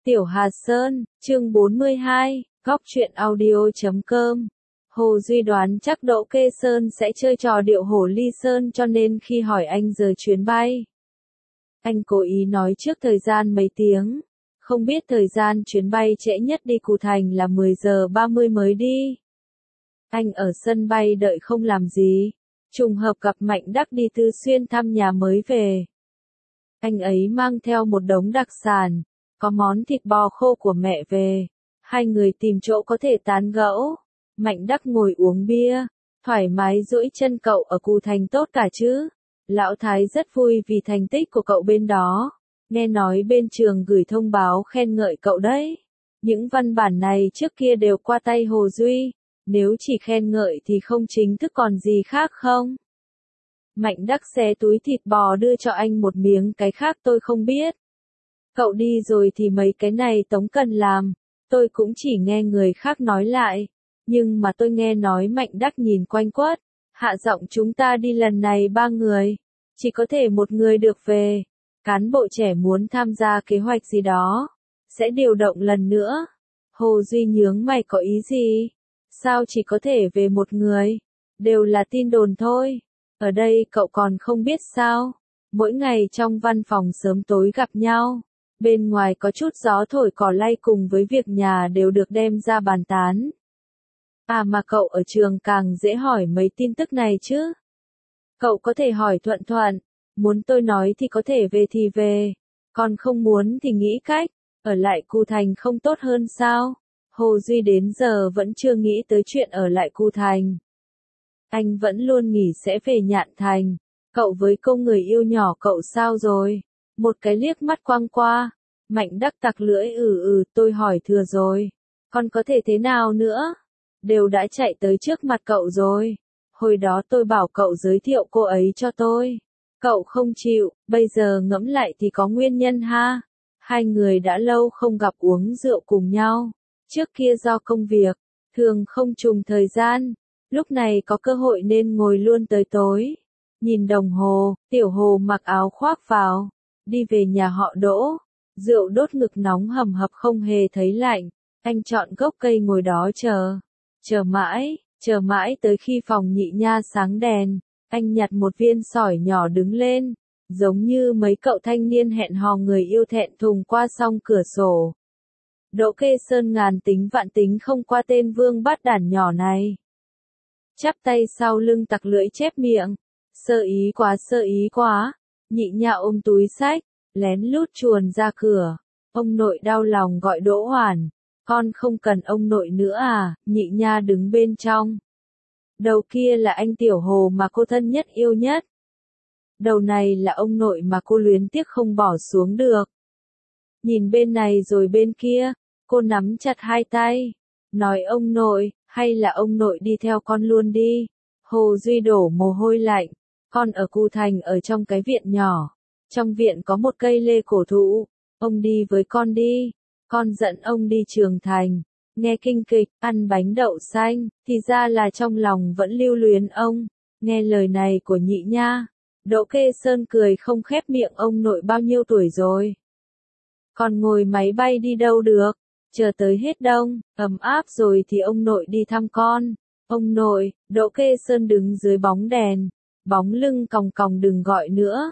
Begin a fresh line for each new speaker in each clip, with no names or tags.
Tiểu Hà Sơn, chương 42, góc truyện audio.com. Hồ Duy đoán chắc Đỗ Kê Sơn sẽ chơi trò điệu hổ ly sơn cho nên khi hỏi anh giờ chuyến bay, anh cố ý nói trước thời gian mấy tiếng. Không biết thời gian chuyến bay trễ nhất đi Cù Thành là 10 giờ 30 mới đi. Anh ở sân bay đợi không làm gì. Trùng hợp gặp Mạnh Đắc đi Tư Xuyên thăm nhà mới về. Anh ấy mang theo một đống đặc sản, có món thịt bò khô của mẹ về. Hai người tìm chỗ có thể tán gẫu. Mạnh Đắc ngồi uống bia, thoải mái duỗi chân. Cậu ở Cù Thành tốt cả chứ? Lão Thái rất vui vì thành tích của cậu bên đó. Nghe nói bên trường gửi thông báo khen ngợi cậu đấy. Những văn bản này trước kia đều qua tay Hồ Duy. Nếu chỉ khen ngợi thì không chính thức còn gì khác không? Mạnh Đắc xé túi thịt bò đưa cho anh một miếng, cái khác tôi không biết. Cậu đi rồi thì mấy cái này Tống cần làm. Tôi cũng chỉ nghe người khác nói lại. Nhưng mà tôi nghe nói Mạnh Đắc nhìn quanh quất. Hạ giọng chúng ta đi lần này 3 người. Chỉ có thể một người được về. Cán bộ trẻ muốn tham gia kế hoạch gì đó. Sẽ điều động lần nữa. Hồ Duy nhướng mày, có ý gì? Sao chỉ có thể về một người? Đều là tin đồn thôi. Ở đây cậu còn không biết sao? Mỗi ngày trong văn phòng sớm tối gặp nhau. Bên ngoài có chút gió thổi cỏ lay cùng với việc nhà đều được đem ra bàn tán. À mà cậu ở trường càng dễ hỏi mấy tin tức này chứ. Cậu có thể hỏi thuận thuận. Muốn tôi nói thì có thể về thì về. Còn không muốn thì nghĩ cách. Ở lại Cù Thành không tốt hơn sao? Hồ Duy đến giờ vẫn chưa nghĩ tới chuyện ở lại Cù Thành. Anh vẫn luôn nghĩ sẽ về Nhạn Thành. Cậu với cô người yêu nhỏ cậu sao rồi? Một cái liếc mắt quăng qua. Mạnh Đắc tặc lưỡi, tôi hỏi thừa rồi. Còn có thể thế nào nữa? Đều đã chạy tới trước mặt cậu rồi. Hồi đó tôi bảo cậu giới thiệu cô ấy cho tôi. Cậu không chịu, bây giờ ngẫm lại thì có nguyên nhân ha. Hai người đã lâu không gặp uống rượu cùng nhau. Trước kia do công việc, thường không trùng thời gian. Lúc này có cơ hội nên ngồi luôn tới tối. Nhìn đồng hồ, Tiểu Hồ mặc áo khoác vào. Đi về nhà họ Đỗ. Rượu đốt ngực nóng hầm hập không hề thấy lạnh. Anh chọn gốc cây ngồi đó chờ. Chờ mãi tới khi phòng Nhị Nha sáng đèn. Anh nhặt một viên sỏi nhỏ đứng lên. Giống như mấy cậu thanh niên hẹn hò người yêu thẹn thùng qua song cửa sổ. Đỗ Kê Sơn ngàn tính vạn tính không qua tên vương bát đản nhỏ này. Chắp tay sau lưng tặc lưỡi chép miệng. Sơ ý quá. Nhị Nha ôm túi xách, lén lút chuồn ra cửa. Ông nội đau lòng gọi Đỗ Hoàn. Con không cần ông nội nữa à? Nhị Nha đứng bên trong. Đầu kia là anh Tiểu Hồ mà cô thân nhất yêu nhất. Đầu này là ông nội mà cô luyến tiếc không bỏ xuống được. Nhìn bên này rồi bên kia, cô nắm chặt hai tay. Nói ông nội, hay là ông nội đi theo con luôn đi. Hồ Duy đổ mồ hôi lạnh. Con ở Cù Thành ở trong cái viện nhỏ. Trong viện có một cây lê cổ thụ. Ông đi với con đi. Con dẫn ông đi Trường Thành. Nghe kinh kịch, ăn bánh đậu xanh, thì ra là trong lòng vẫn lưu luyến ông. Nghe lời này của Nhị Nha. Đỗ Kê Sơn cười không khép miệng, ông nội bao nhiêu tuổi rồi? Còn ngồi máy bay đi đâu được? Chờ tới hết đông, ấm áp rồi thì ông nội đi thăm con. Ông nội, Đỗ Kê Sơn đứng dưới bóng đèn. Bóng lưng còng còng, đừng gọi nữa.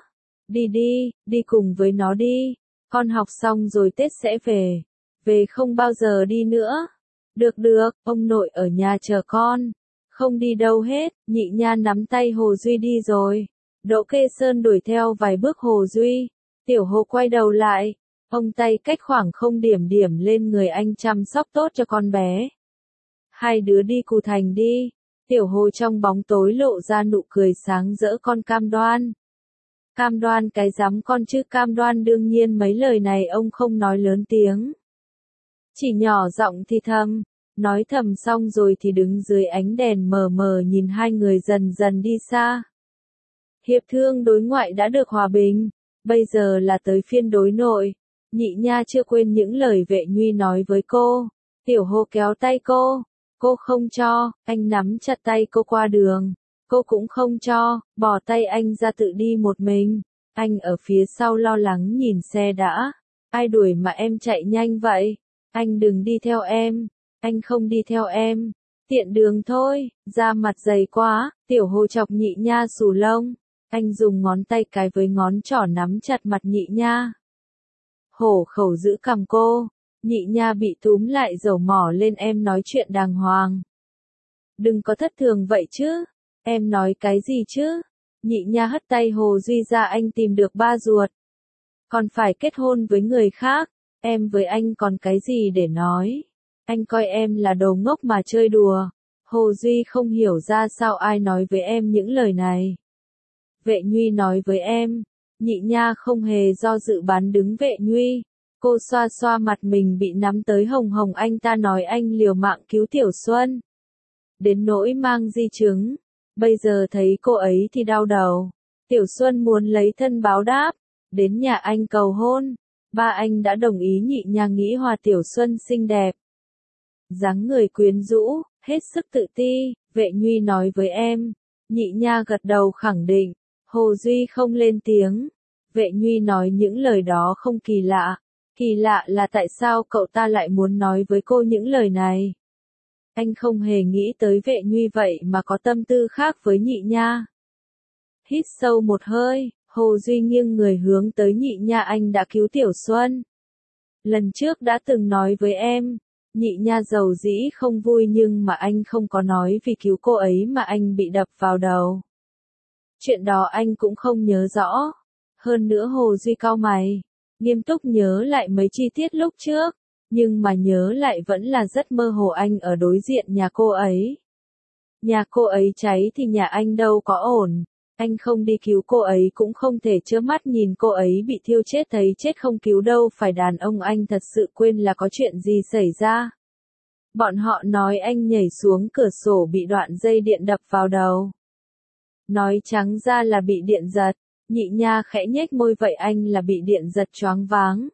Đi cùng với nó đi. Con học xong rồi Tết sẽ về. Về không bao giờ đi nữa. Được, ông nội ở nhà chờ con. Không đi đâu hết. Nhị Nha nắm tay Hồ Duy đi rồi. Đỗ Kê Sơn đuổi theo vài bước Hồ Duy. Tiểu Hồ quay đầu lại. Ông tay cách khoảng không điểm lên người anh chăm sóc tốt cho con bé. Hai đứa đi Cù Thành đi. Tiểu Hồ trong bóng tối lộ ra nụ cười sáng rỡ, con cam đoan. Cam đoan cái dám con chứ, cam đoan đương nhiên mấy lời này ông không nói lớn tiếng. Chỉ nhỏ giọng thì thầm. Nói thầm xong rồi thì đứng dưới ánh đèn mờ mờ nhìn hai người dần dần đi xa. Hiệp thương đối ngoại đã được hòa bình. Bây giờ là tới phiên đối nội. Nhị Nha chưa quên những lời Vệ Nhuy nói với cô. Tiểu Hồ kéo tay cô. Cô không cho, anh nắm chặt tay cô qua đường. Cô cũng không cho, bỏ tay anh ra tự đi một mình. Anh ở phía sau lo lắng nhìn xe đã. Ai đuổi mà em chạy nhanh vậy? Anh đừng đi theo em. Anh không đi theo em. Tiện đường thôi, da mặt dày quá, Tiểu Hồ chọc Nhị Nha xù lông. Anh dùng ngón tay cái với ngón trỏ nắm chặt mặt Nhị Nha. Hổ khẩu giữ cằm cô. Nhị Nha bị túm lại dầu mỏ lên, em nói chuyện đàng hoàng. Đừng có thất thường vậy chứ. Em nói cái gì chứ? Nhị Nha hất tay Hồ Duy ra, anh tìm được ba ruột. Còn phải kết hôn với người khác. Em với anh còn cái gì để nói? Anh coi em là đồ ngốc mà chơi đùa. Hồ Duy không hiểu ra sao ai nói với em những lời này. Vệ Nhuy nói với em. Nhị Nha không hề do dự bán đứng Vệ Nhuy. Cô xoa xoa mặt mình bị nắm tới hồng hồng, anh ta nói anh liều mạng cứu Tiểu Xuân. Đến nỗi mang di chứng. Bây giờ thấy cô ấy thì đau đầu. Tiểu Xuân muốn lấy thân báo đáp. Đến nhà anh cầu hôn. Ba anh đã đồng ý. Nhị Nha nghĩ Hòa Tiểu Xuân xinh đẹp. Dáng người quyến rũ, hết sức tự ti. Vệ Nhuy nói với em. Nhị Nha gật đầu khẳng định. Hồ Duy không lên tiếng. Vệ Nhuy nói những lời đó không kỳ lạ. Kỳ lạ là tại sao cậu ta lại muốn nói với cô những lời này. Anh không hề nghĩ tới Vệ Nhuy vậy mà có tâm tư khác với Nhị Nha. Hít sâu một hơi, Hồ Duy nghiêng người hướng tới Nhị Nha, anh đã cứu Tiểu Xuân. Lần trước đã từng nói với em. Nhị Nha dầu dĩ không vui, nhưng mà anh không có nói vì cứu cô ấy mà anh bị đập vào đầu. Chuyện đó anh cũng không nhớ rõ. Hơn nữa Hồ Duy cau mày, nghiêm túc nhớ lại mấy chi tiết lúc trước, nhưng mà nhớ lại vẫn là rất mơ hồ. Anh ở đối diện nhà cô ấy. Nhà cô ấy cháy thì nhà anh đâu có ổn. Anh không đi cứu cô ấy cũng không thể trơ mắt nhìn cô ấy bị thiêu chết, thấy chết không cứu đâu phải. Đàn ông anh thật sự quên là có chuyện gì xảy ra. Bọn họ nói anh nhảy xuống cửa sổ bị đoạn dây điện đập vào đầu. Nói trắng ra là bị điện giật. Nhị Nha khẽ nhếch môi, vậy anh là bị điện giật choáng váng.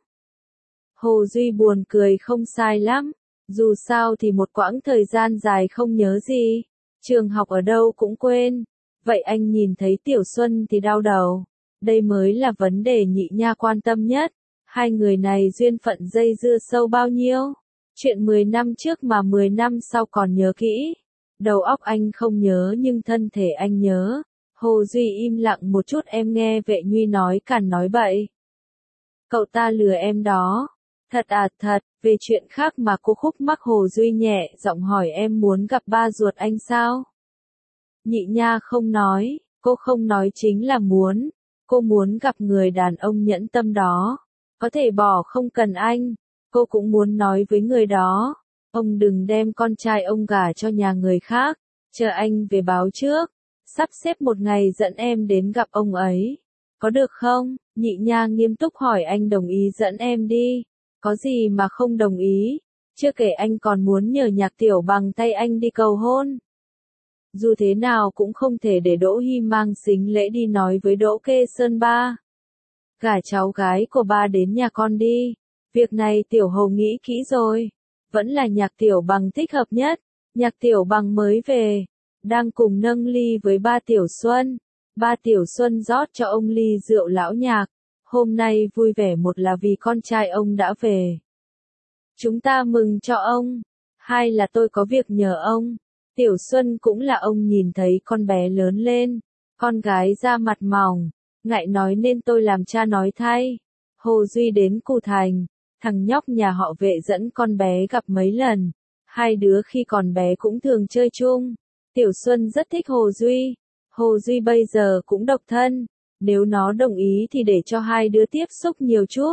Hồ Duy buồn cười, không sai lắm. Dù sao thì một quãng thời gian dài không nhớ gì. Trường học ở đâu cũng quên. Vậy anh nhìn thấy Tiểu Xuân thì đau đầu. Đây mới là vấn đề Nhị Nha quan tâm nhất. Hai người này duyên phận dây dưa sâu bao nhiêu? Chuyện 10 năm trước mà 10 năm sau còn nhớ kỹ. Đầu óc anh không nhớ nhưng thân thể anh nhớ. Hồ Duy im lặng một chút, em nghe Vệ Nhuy nói càn nói bậy. Cậu ta lừa em đó. Thật à? Thật. Về chuyện khác mà cô khúc mắc, Hồ Duy nhẹ giọng hỏi, em muốn gặp ba ruột anh sao? Nhị Nha không nói. Cô không nói chính là muốn. Cô muốn gặp người đàn ông nhẫn tâm đó. Có thể bỏ không cần anh. Cô cũng muốn nói với người đó. Ông đừng đem con trai ông gả cho nhà người khác. Chờ anh về báo trước. Sắp xếp một ngày dẫn em đến gặp ông ấy. Có được không? Nhị Nha nghiêm túc hỏi, anh đồng ý dẫn em đi. Có gì mà không đồng ý? Chưa kể anh còn muốn nhờ Nhạc Tiểu Bằng tay anh đi cầu hôn. Dù thế nào cũng không thể để Đỗ Hy mang sính lễ đi nói với Đỗ Kê Sơn ba. Gả cháu gái của ba đến nhà con đi. Việc này Tiểu Hầu nghĩ kỹ rồi. Vẫn là Nhạc Tiểu Bằng thích hợp nhất. Nhạc Tiểu Bằng mới về. Đang cùng nâng ly với ba Tiểu Xuân. Ba Tiểu Xuân rót cho ông ly rượu lão Nhạc. Hôm nay vui vẻ, một là vì con trai ông đã về. Chúng ta mừng cho ông. Hai là tôi có việc nhờ ông. Tiểu Xuân cũng là ông nhìn thấy con bé lớn lên. Con gái da mặt mỏng. Ngại nói nên tôi làm cha nói thay. Hồ Duy đến Cù Thành. Thằng nhóc nhà họ Vệ dẫn con bé gặp mấy lần. Hai đứa khi còn bé cũng thường chơi chung. Tiểu Xuân rất thích Hồ Duy. Hồ Duy bây giờ cũng độc thân. Nếu nó đồng ý thì để cho hai đứa tiếp xúc nhiều chút.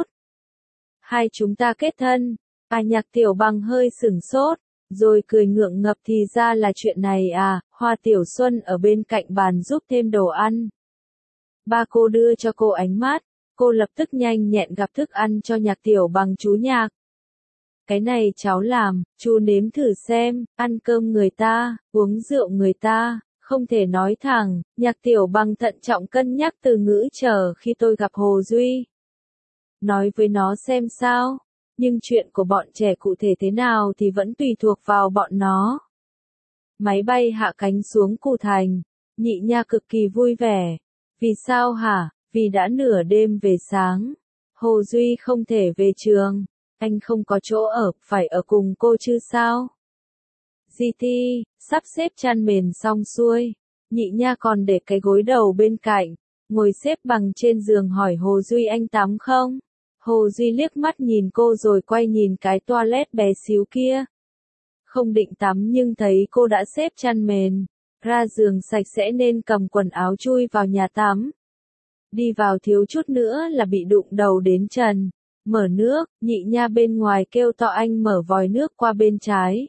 Hai chúng ta kết thân. Nhạc Tiểu Bằng hơi sửng sốt, rồi cười ngượng ngập, thì ra là chuyện này à. Hoa Tiểu Xuân ở bên cạnh bàn giúp thêm đồ ăn. Ba cô đưa cho cô ánh mắt. Cô lập tức nhanh nhẹn gắp thức ăn cho Nhạc Tiểu Bằng. Chú Nhạc, cái này cháu làm, chú nếm thử xem. Ăn cơm người ta, uống rượu người ta, không thể nói thẳng. Nhạc Tiểu Bằng thận trọng cân nhắc từ ngữ, chờ khi tôi gặp Hồ Duy. Nói với nó xem sao. Nhưng chuyện của bọn trẻ cụ thể thế nào thì vẫn tùy thuộc vào bọn nó. Máy bay hạ cánh xuống Cù Thành. Nhị Nha cực kỳ vui vẻ. Vì sao hả? Vì đã nửa đêm về sáng. Hồ Duy không thể về trường. Anh không có chỗ ở, phải ở cùng cô chứ sao? GT, sắp xếp chăn mền xong xuôi. Nhị Nha còn để cái gối đầu bên cạnh, ngồi xếp bằng trên giường hỏi Hồ Duy anh tắm không? Hồ Duy liếc mắt nhìn cô rồi quay nhìn cái toilet bé xíu kia. Không định tắm nhưng thấy cô đã xếp chăn mền, ra giường sạch sẽ nên cầm quần áo chui vào nhà tắm. Đi vào thiếu chút nữa là bị đụng đầu đến trần. Mở nước, Nhị Nha bên ngoài kêu to anh mở vòi nước qua bên trái.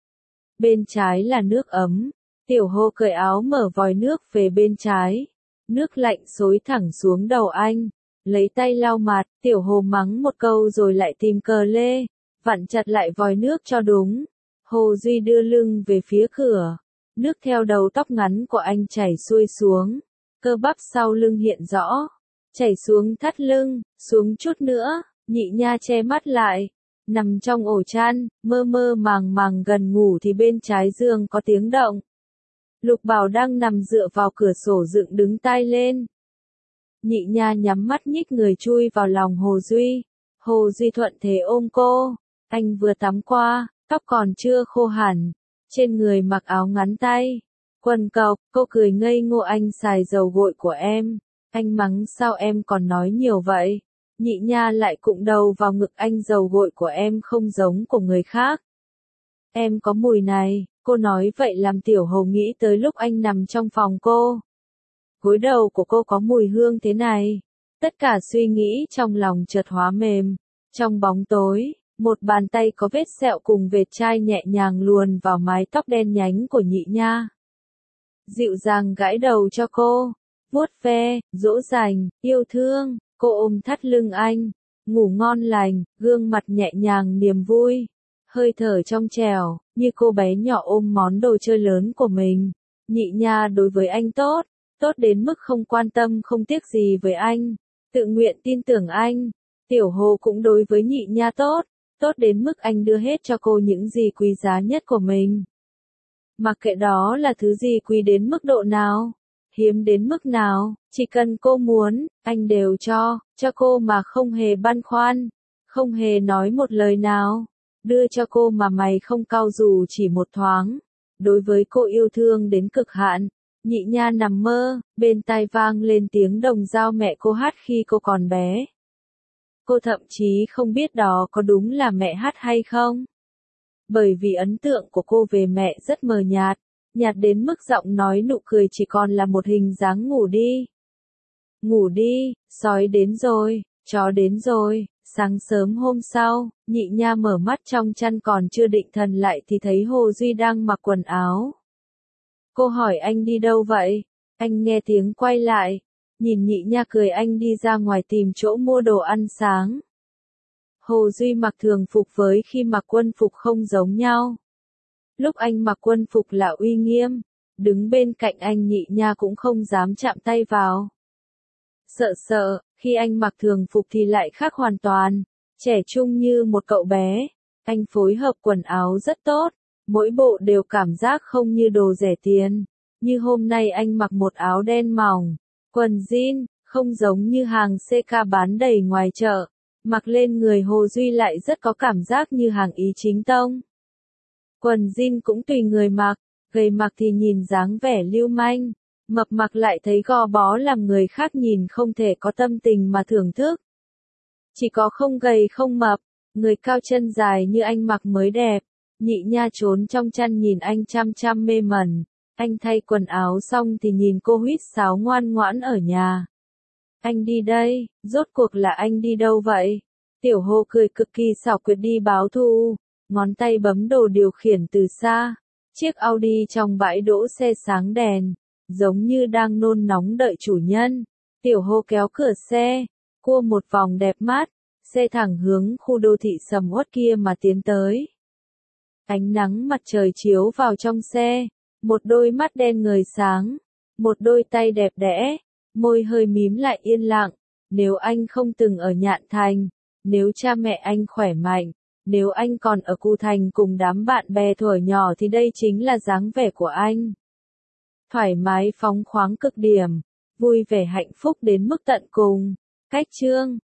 Bên trái là nước ấm. Tiểu Hồ cởi áo mở vòi nước về bên trái. Nước lạnh xối thẳng xuống đầu anh. Lấy tay lau mặt, Tiểu Hồ mắng một câu rồi lại tìm cờ lê, vặn chặt lại vòi nước cho đúng. Hồ Duy đưa lưng về phía cửa. Nước theo đầu tóc ngắn của anh chảy xuôi xuống. Cơ bắp sau lưng hiện rõ. Chảy xuống thắt lưng, xuống chút nữa. Nhị Nha che mắt lại. Nằm trong ổ chăn, mơ mơ màng màng gần ngủ thì bên trái giường có tiếng động. Lục Bảo đang nằm dựa vào cửa sổ dựng đứng tai lên. Nhị Nha nhắm mắt nhích người chui vào lòng Hồ Duy. Hồ Duy thuận thế ôm cô. Anh vừa tắm qua, tóc còn chưa khô hẳn. Trên người mặc áo ngắn tay. Quần cộc, cô cười ngây ngô anh xài dầu gội của em. Anh mắng sao em còn nói nhiều vậy. Nhị Nha lại cụng đầu vào ngực anh dầu gội của em không giống của người khác. Em có mùi này, cô nói vậy làm Tiểu Hồ nghĩ tới lúc anh nằm trong phòng cô. Gối đầu của cô có mùi hương thế này. Tất cả suy nghĩ trong lòng chợt hóa mềm. Trong bóng tối, một bàn tay có vết sẹo cùng vệt chai nhẹ nhàng luồn vào mái tóc đen nhánh của Nhị Nha. Dịu dàng gãi đầu cho cô, vuốt ve, dỗ dành, yêu thương, cô ôm thắt lưng anh, ngủ ngon lành, gương mặt nhẹ nhàng niềm vui, hơi thở trong trẻo, như cô bé nhỏ ôm món đồ chơi lớn của mình. Nhị Nha đối với anh tốt, tốt đến mức không quan tâm không tiếc gì với anh, tự nguyện tin tưởng anh. Tiểu Hồ cũng đối với Nhị Nha tốt, tốt đến mức anh đưa hết cho cô những gì quý giá nhất của mình. Mặc kệ đó là thứ gì quý đến mức độ nào, hiếm đến mức nào, chỉ cần cô muốn, anh đều cho cô mà không hề băn khoăn, không hề nói một lời nào, đưa cho cô mà mày không cau dù chỉ một thoáng. Đối với cô yêu thương đến cực hạn. Nhị Nha nằm mơ, bên tai vang lên tiếng đồng dao mẹ cô hát khi cô còn bé. Cô thậm chí không biết đó có đúng là mẹ hát hay không. Bởi vì ấn tượng của cô về mẹ rất mờ nhạt, nhạt đến mức giọng nói nụ cười chỉ còn là một hình dáng ngủ đi. Ngủ đi, sói đến rồi, chó đến rồi. Sáng sớm hôm sau, Nhị Nha mở mắt trong chăn còn chưa định thần lại thì thấy Hồ Duy đang mặc quần áo. Cô hỏi anh đi đâu vậy? Anh nghe tiếng quay lại, nhìn Nhị Nha cười anh đi ra ngoài tìm chỗ mua đồ ăn sáng. Hồ Duy mặc thường phục với khi mặc quân phục không giống nhau. Lúc anh mặc quân phục là uy nghiêm, đứng bên cạnh anh Nhị Nha cũng không dám chạm tay vào. Sợ, khi anh mặc thường phục thì lại khác hoàn toàn, trẻ trung như một cậu bé. Anh phối hợp quần áo rất tốt, mỗi bộ đều cảm giác không như đồ rẻ tiền. Như hôm nay anh mặc một áo đen mỏng, quần jean, không giống như hàng CK bán đầy ngoài chợ. Mặc lên người Hồ Duy lại rất có cảm giác như hàng ý chính tông. Quần jean cũng tùy người mặc, gầy mặc thì nhìn dáng vẻ lưu manh, mập mặc lại thấy gò bó làm người khác nhìn không thể có tâm tình mà thưởng thức. Chỉ có không gầy không mập, người cao chân dài như anh mặc mới đẹp. Nhị Nha trốn trong chăn nhìn anh chăm chăm mê mẩn. Anh thay quần áo xong thì nhìn cô huýt sáo ngoan ngoãn ở nhà. Anh đi đây, rốt cuộc là anh đi đâu vậy? Tiểu Hồ cười cực kỳ xảo quyệt đi báo thù, ngón tay bấm đồ điều khiển từ xa. Chiếc Audi trong bãi đỗ xe sáng đèn, giống như đang nôn nóng đợi chủ nhân. Tiểu Hồ kéo cửa xe, cua một vòng đẹp mắt, xe thẳng hướng khu đô thị sầm uất kia mà tiến tới. Ánh nắng mặt trời chiếu vào trong xe, một đôi mắt đen ngời sáng, một đôi tay đẹp đẽ, môi hơi mím lại yên lặng. Nếu anh không từng ở Nhạn Thành, nếu cha mẹ anh khỏe mạnh, nếu anh còn ở Cù Thành cùng đám bạn bè thuở nhỏ thì đây chính là dáng vẻ của anh. Thoải mái phóng khoáng cực điểm, vui vẻ hạnh phúc đến mức tận cùng. Cách chương